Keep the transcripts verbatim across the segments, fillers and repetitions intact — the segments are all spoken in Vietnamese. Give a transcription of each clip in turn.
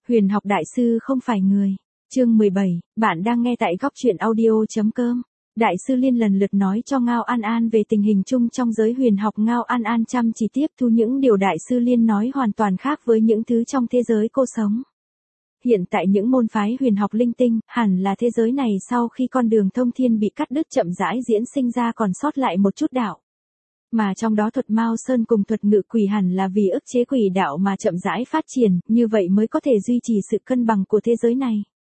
Huyền học đại sư không phải người. Chương mười bảy, bạn đang nghe tại góc truyện audio.com. Đại sư Liên lần lượt nói cho Ngao An An về tình hình chung trong giới huyền học. Ngao An An chăm chỉ tiếp thu những điều Đại sư Liên nói hoàn toàn khác với những thứ trong thế giới cô sống. Hiện tại những môn phái huyền học linh tinh, hẳn là thế giới này sau khi con đường thông thiên bị cắt đứt chậm rãi diễn sinh ra còn sót lại một chút đạo. Mà trong đó thuật Mao Sơn cùng thuật ngự quỷ hẳn là vì ức chế quỷ đạo mà chậm rãi phát triển, như vậy mới có thể duy trì sự cân bằng của thế giới này.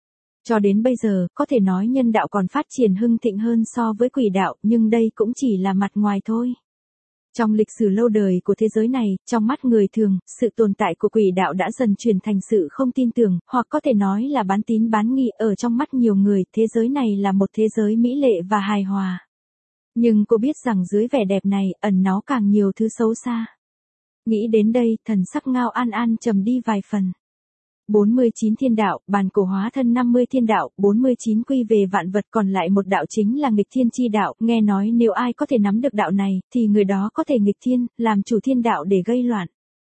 Cho đến bây giờ, có thể nói nhân đạo còn phát triển hưng thịnh hơn so với quỷ đạo, nhưng đây cũng chỉ là mặt ngoài thôi. Trong lịch sử lâu đời của thế giới này, trong mắt người thường, sự tồn tại của quỷ đạo đã dần chuyển thành sự không tin tưởng, hoặc có thể nói là bán tín bán nghi. Ở trong mắt nhiều người, thế giới này là một thế giới mỹ lệ và hài hòa. Nhưng cô biết rằng dưới vẻ đẹp này, ẩn náu càng nhiều thứ xấu xa. Nghĩ đến đây, thần sắc Ngao An An trầm đi vài phần. bốn mươi chín thiên đạo, bàn cổ hóa thân năm mươi thiên đạo, bốn mươi chín quy về vạn vật, còn lại một đạo chính là nghịch thiên chi đạo. Nghe nói nếu ai có thể nắm được đạo này, thì người đó có thể nghịch thiên, làm chủ thiên đạo để gây loạn.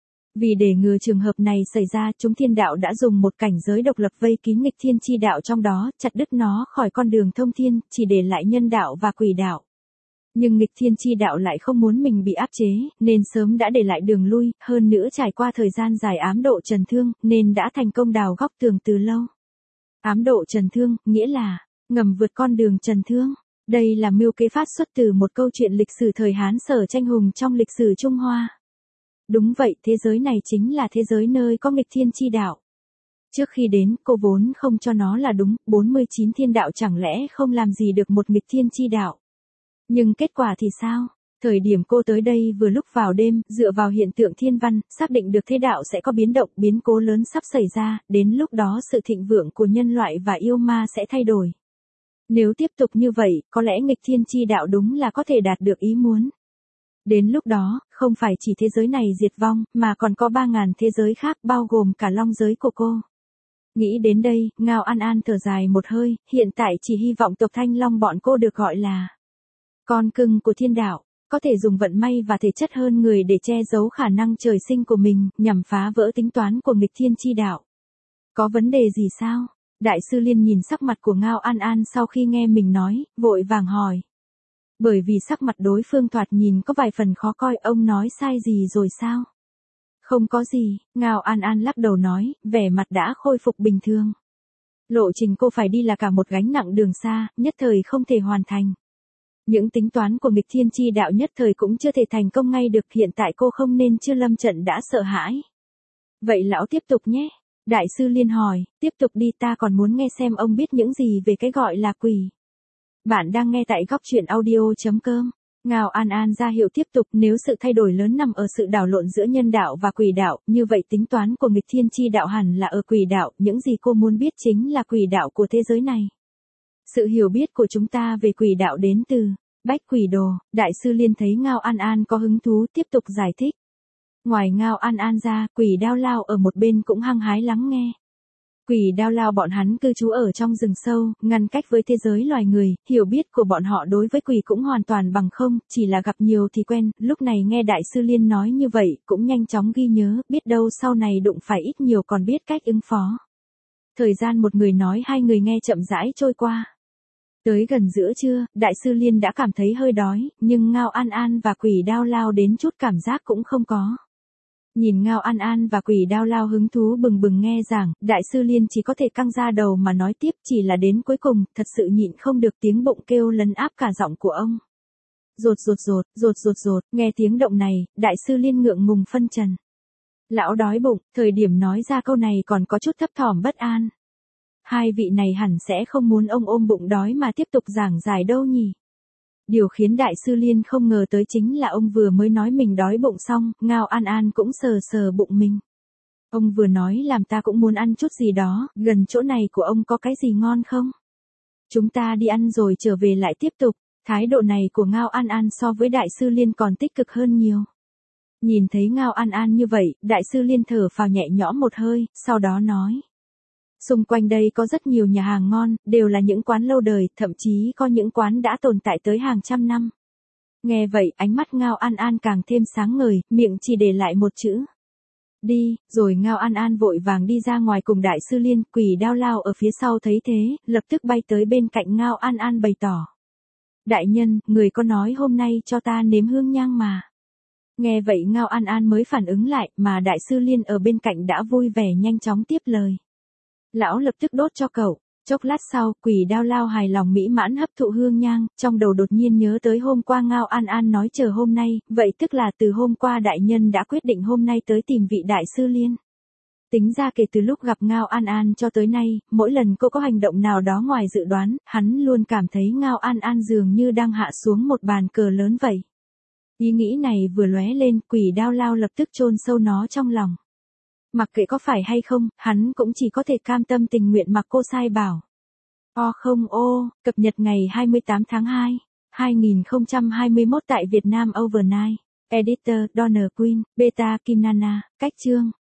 Vì để ngừa trường hợp này xảy ra, chúng thiên đạo đã dùng một cảnh giới độc lập vây kín nghịch thiên chi đạo trong đó, chặt đứt nó khỏi con đường thông thiên, chỉ để lại nhân đạo và quỷ đạo. Nhưng nghịch thiên chi đạo lại không muốn mình bị áp chế, nên sớm đã để lại đường lui, hơn nữa trải qua thời gian dài ám độ trần thương, nên đã thành công đào góc tường từ lâu. Ám độ trần thương, nghĩa là, ngầm vượt con đường trần thương. Đây là mưu kế phát xuất từ một câu chuyện lịch sử thời Hán Sở Tranh Hùng trong lịch sử Trung Hoa. Đúng vậy, thế giới này chính là thế giới nơi có nghịch thiên chi đạo. Trước khi đến, cô vốn không cho nó là đúng, bốn mươi chín thiên đạo chẳng lẽ không làm gì được một nghịch thiên chi đạo. Nhưng kết quả thì sao? Thời điểm cô tới đây vừa lúc vào đêm, dựa vào hiện tượng thiên văn, xác định được thế đạo sẽ có biến động, biến cố lớn sắp xảy ra, đến lúc đó sự thịnh vượng của nhân loại và yêu ma sẽ thay đổi. Nếu tiếp tục như vậy, có lẽ nghịch thiên chi đạo đúng là có thể đạt được ý muốn. Đến lúc đó, không phải chỉ thế giới này diệt vong, mà còn có ba ngàn thế giới khác bao gồm cả long giới của cô. Nghĩ đến đây, Ngao An An thở dài một hơi, hiện tại chỉ hy vọng tộc Thanh Long bọn cô được gọi là con cưng của thiên đạo, có thể dùng vận may và thể chất hơn người để che giấu khả năng trời sinh của mình, nhằm phá vỡ tính toán của nghịch thiên chi đạo. Có vấn đề gì sao? Đại sư Liên nhìn sắc mặt của Ngao An An sau khi nghe mình nói, vội vàng hỏi. Bởi vì sắc mặt đối phương thoạt nhìn có vài phần khó coi, ông nói sai gì rồi sao? Không có gì, Ngao An An lắc đầu nói, vẻ mặt đã khôi phục bình thường. Lộ trình cô phải đi là cả một gánh nặng đường xa, nhất thời không thể hoàn thành. Những tính toán của nghịch thiên chi đạo nhất thời cũng chưa thể thành công ngay được, hiện tại cô không nên chưa lâm trận đã sợ hãi. Vậy lão tiếp tục nhé. Đại sư Liên hỏi, tiếp tục đi, ta còn muốn nghe xem ông biết những gì về cái gọi là quỷ. Bạn đang nghe tại góc truyện audio.com. Ngao An An ra hiệu tiếp tục, nếu sự thay đổi lớn nằm ở sự đảo lộn giữa nhân đạo và quỷ đạo, như vậy tính toán của nghịch thiên chi đạo hẳn là ở quỷ đạo, những gì cô muốn biết chính là quỷ đạo của thế giới này. Sự hiểu biết của chúng ta về quỷ đạo đến từ Bách Quỷ Đồ. Đại sư Liên thấy Ngao An An có hứng thú tiếp tục giải thích. Ngoài Ngao An An ra, Quỷ Đao Lao ở một bên cũng hăng hái lắng nghe. Quỷ Đao Lao bọn hắn cư trú ở trong rừng sâu, ngăn cách với thế giới loài người, hiểu biết của bọn họ đối với quỷ cũng hoàn toàn bằng không, chỉ là gặp nhiều thì quen. Lúc này nghe Đại sư Liên nói như vậy, cũng nhanh chóng ghi nhớ, biết đâu sau này đụng phải ít nhiều còn biết cách ứng phó. Thời gian một người nói hai người nghe chậm rãi trôi qua. Tới gần giữa trưa, Đại sư Liên đã cảm thấy hơi đói, nhưng Ngao An An và Quỷ Đao Lao đến chút cảm giác cũng không có. Nhìn Ngao An An và Quỷ Đao Lao hứng thú bừng bừng nghe giảng, Đại sư Liên chỉ có thể căng ra đầu mà nói tiếp, chỉ là đến cuối cùng, thật sự nhịn không được tiếng bụng kêu lấn áp cả giọng của ông. Rột rột rột, rột rột rột, nghe tiếng động này, Đại sư Liên ngượng ngùng phân trần. Lão đói bụng, thời điểm nói ra câu này còn có chút thấp thỏm bất an. Hai vị này hẳn sẽ không muốn ông ôm bụng đói mà tiếp tục giảng giải đâu nhỉ. Điều khiến Đại sư Liên không ngờ tới chính là ông vừa mới nói mình đói bụng xong, Ngao An An cũng sờ sờ bụng mình. Ông vừa nói làm ta cũng muốn ăn chút gì đó, gần chỗ này của ông có cái gì ngon không? Chúng ta đi ăn rồi trở về lại tiếp tục. Thái độ này của Ngao An An so với Đại sư Liên còn tích cực hơn nhiều. Nhìn thấy Ngao An An như vậy, Đại sư Liên thở phào nhẹ nhõm một hơi, sau đó nói. Xung quanh đây có rất nhiều nhà hàng ngon, đều là những quán lâu đời, thậm chí có những quán đã tồn tại tới hàng trăm năm. Nghe vậy, ánh mắt Ngao An An càng thêm sáng ngời, miệng chỉ để lại một chữ. Đi, rồi Ngao An An vội vàng đi ra ngoài cùng đại sư Liên, Quỷ Đao Lao ở phía sau thấy thế, lập tức bay tới bên cạnh Ngao An An bày tỏ. Đại nhân, người có nói hôm nay cho ta nếm hương nhang mà. Nghe vậy Ngao An An mới phản ứng lại, mà đại sư Liên ở bên cạnh đã vui vẻ nhanh chóng tiếp lời. Lão lập tức đốt cho cậu. Chốc lát sau, Quỷ Đao Lao hài lòng mỹ mãn hấp thụ hương nhang, trong đầu đột nhiên nhớ tới hôm qua Ngao An An nói chờ hôm nay, vậy tức là từ hôm qua đại nhân đã quyết định hôm nay tới tìm vị đại sư Liên. Tính ra kể từ lúc gặp Ngao An An cho tới nay, mỗi lần cô có hành động nào đó ngoài dự đoán, hắn luôn cảm thấy Ngao An An dường như đang hạ xuống một bàn cờ lớn vậy. Ý nghĩ này vừa lóe lên, Quỷ Đao Lao lập tức chôn sâu nó trong lòng. Mặc kệ có phải hay không, hắn cũng chỉ có thể cam tâm tình nguyện mặc cô sai bảo. O không ô, cập nhật ngày hai mươi tám tháng hai, hai nghìn không trăm hai mươi mốt tại Việt Nam Overnight. Editor, Donner Queen, Beta Kim Nana, cách chương.